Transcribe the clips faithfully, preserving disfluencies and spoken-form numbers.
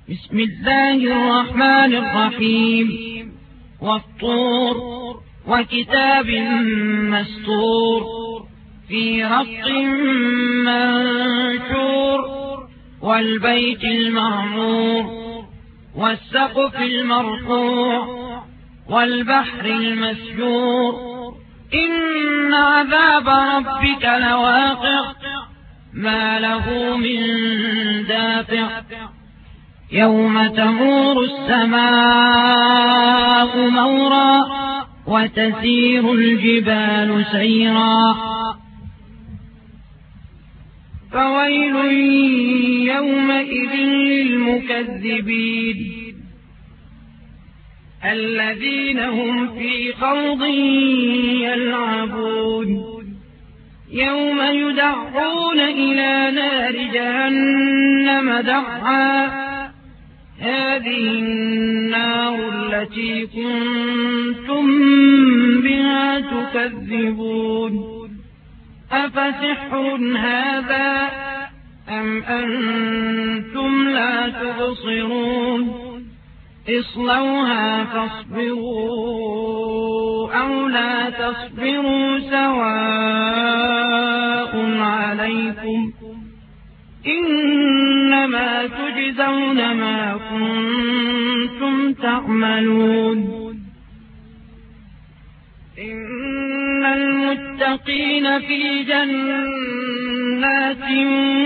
بسم الله الرحمن الرحيم والطور وكتاب مسطور في رق منشور والبيت المعمور والسقف المرفوع والبحر المسجور إن عذاب ربك لواقع ما له من دافع يوم تمور السماء مورا وتسير الجبال سيرا فويل يومئذ للمكذبين الذين هم في خوض يلعبون يوم يدعون إلى نار جهنم دعا هذه النار التي كنتم بها تكذبون أفسحر هذا أم أنتم لا تبصرون اصلوها فاصبروا أو لا تصبروا سواء عليكم إنما تجزون ما كنتم تعملون إن المتقين في جنات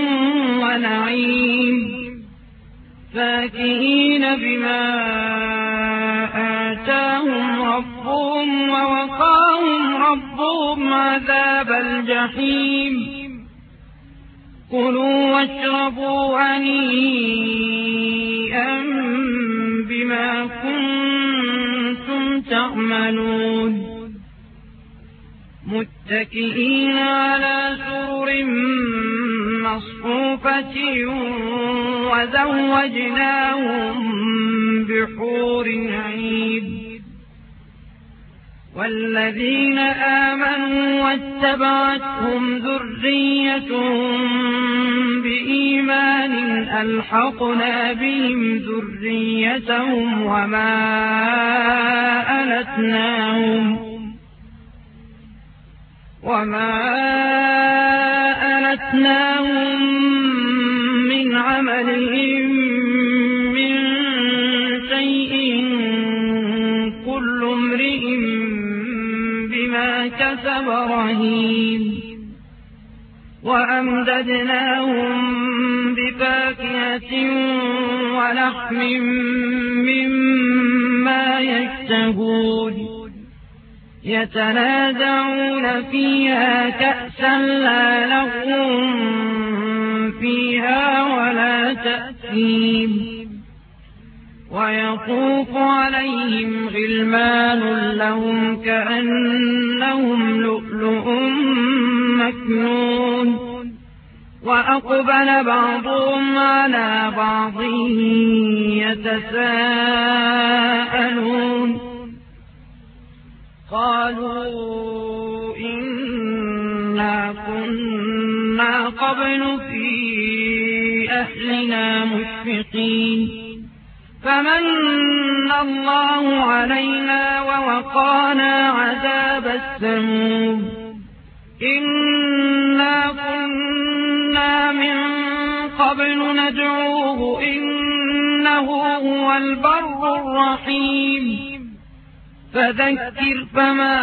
ونعيم فاكهين بما آتاهم ربهم ووقاهم ربهم عذاب الجحيم كلوا واشربوا هنيئا بما كنتم تعملون متكئين على سرر مصفوفة وزوجناهم بحور عين والذين آمنوا واتبعتهم ذريتهم بإيمان ألحقنا بهم ذريتهم وما ألتناهم وما ألتناهم من عملهم من شيء كل امرئ بما كسب رهين وأمددناهم بفاكهة ولحم مما يشتهون يتنازعون فيها كأسا لا لغو فيها ولا تأثيم ويطوف عليهم غلمان لهم كأنهم لؤلؤ مكنون وأقبل بعضهم على بعض يتساءلون قالوا إنا كنا قبل في أهلنا مشفقين فمن الله علينا ووقانا عذاب السموم إنا كنا من قبل ندعوه إنه هو البر الرحيم فذكر فما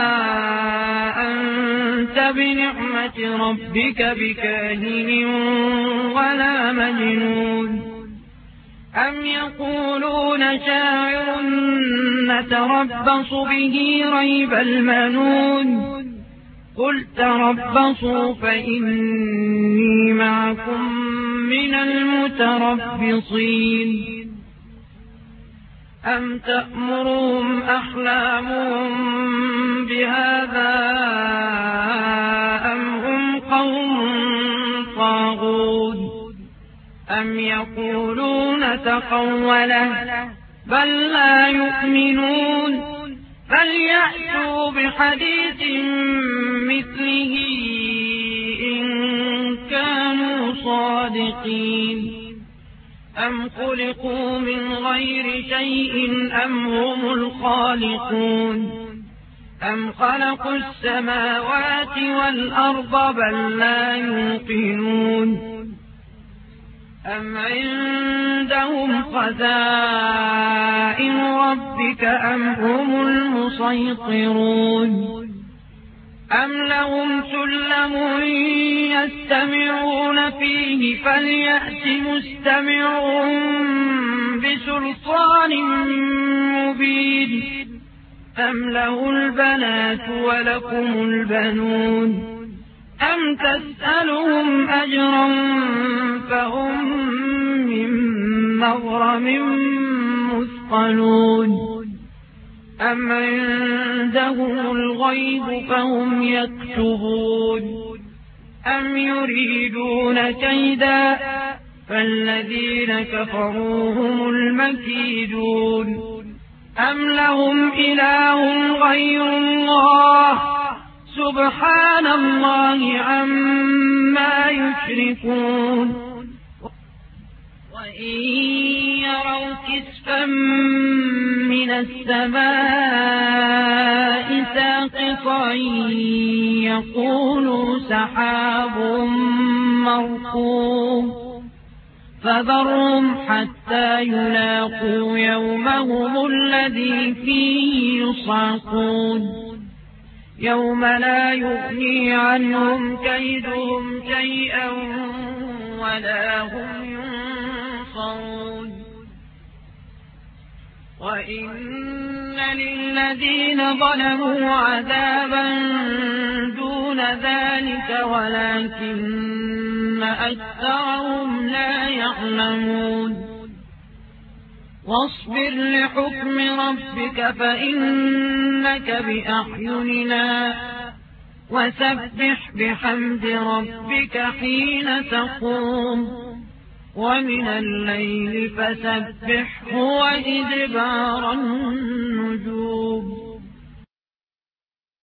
أنت بنعمة ربك بكاهن ولا مجنون أم يقولون شاعر نتربص به ريب المنون قل تربصوا فإني معكم من المتربصين أم تأمرهم أحلامهم بهذا أم هم قوم طاغون أم يقولون تقوله بل لا يؤمنون فليأتوا بحديث مثله إن كانوا صادقين أم خلقوا من غير شيء أم هم الخالقون أم خلقوا السماوات والأرض بل لا يوقنون أم عندهم خزائن ربك أم هم المسيطرون أم لهم سلم يستمعون فيه فليأت مستمعهم بسلطان مبين أم له البنات ولكم البنون أم تسألهم أجرا فهم من مغرم مثقلون أم عندهم الغيب فهم يكتبون أم يريدون كيدا فالذين كفروا هم المكيدون أم لهم إله غير الله سبحان الله عما يشركون وإن يروا كسفا من السماء ساقطا يقولوا سحاب مركوم فذرهم حتى يلاقوا يومهم الذي فيه يصعقون يوم لا يغني عنهم كيدهم شيئا ولا هم ينصرون وإن للذين ظلموا عذابا دون ذلك ولكن أكثرهم لا يعلمون واصبر لحكم ربك فإنك بأعيننا وسبح بحمد ربك حين تقوم ومن الليل فسبحه وإدبار النجوم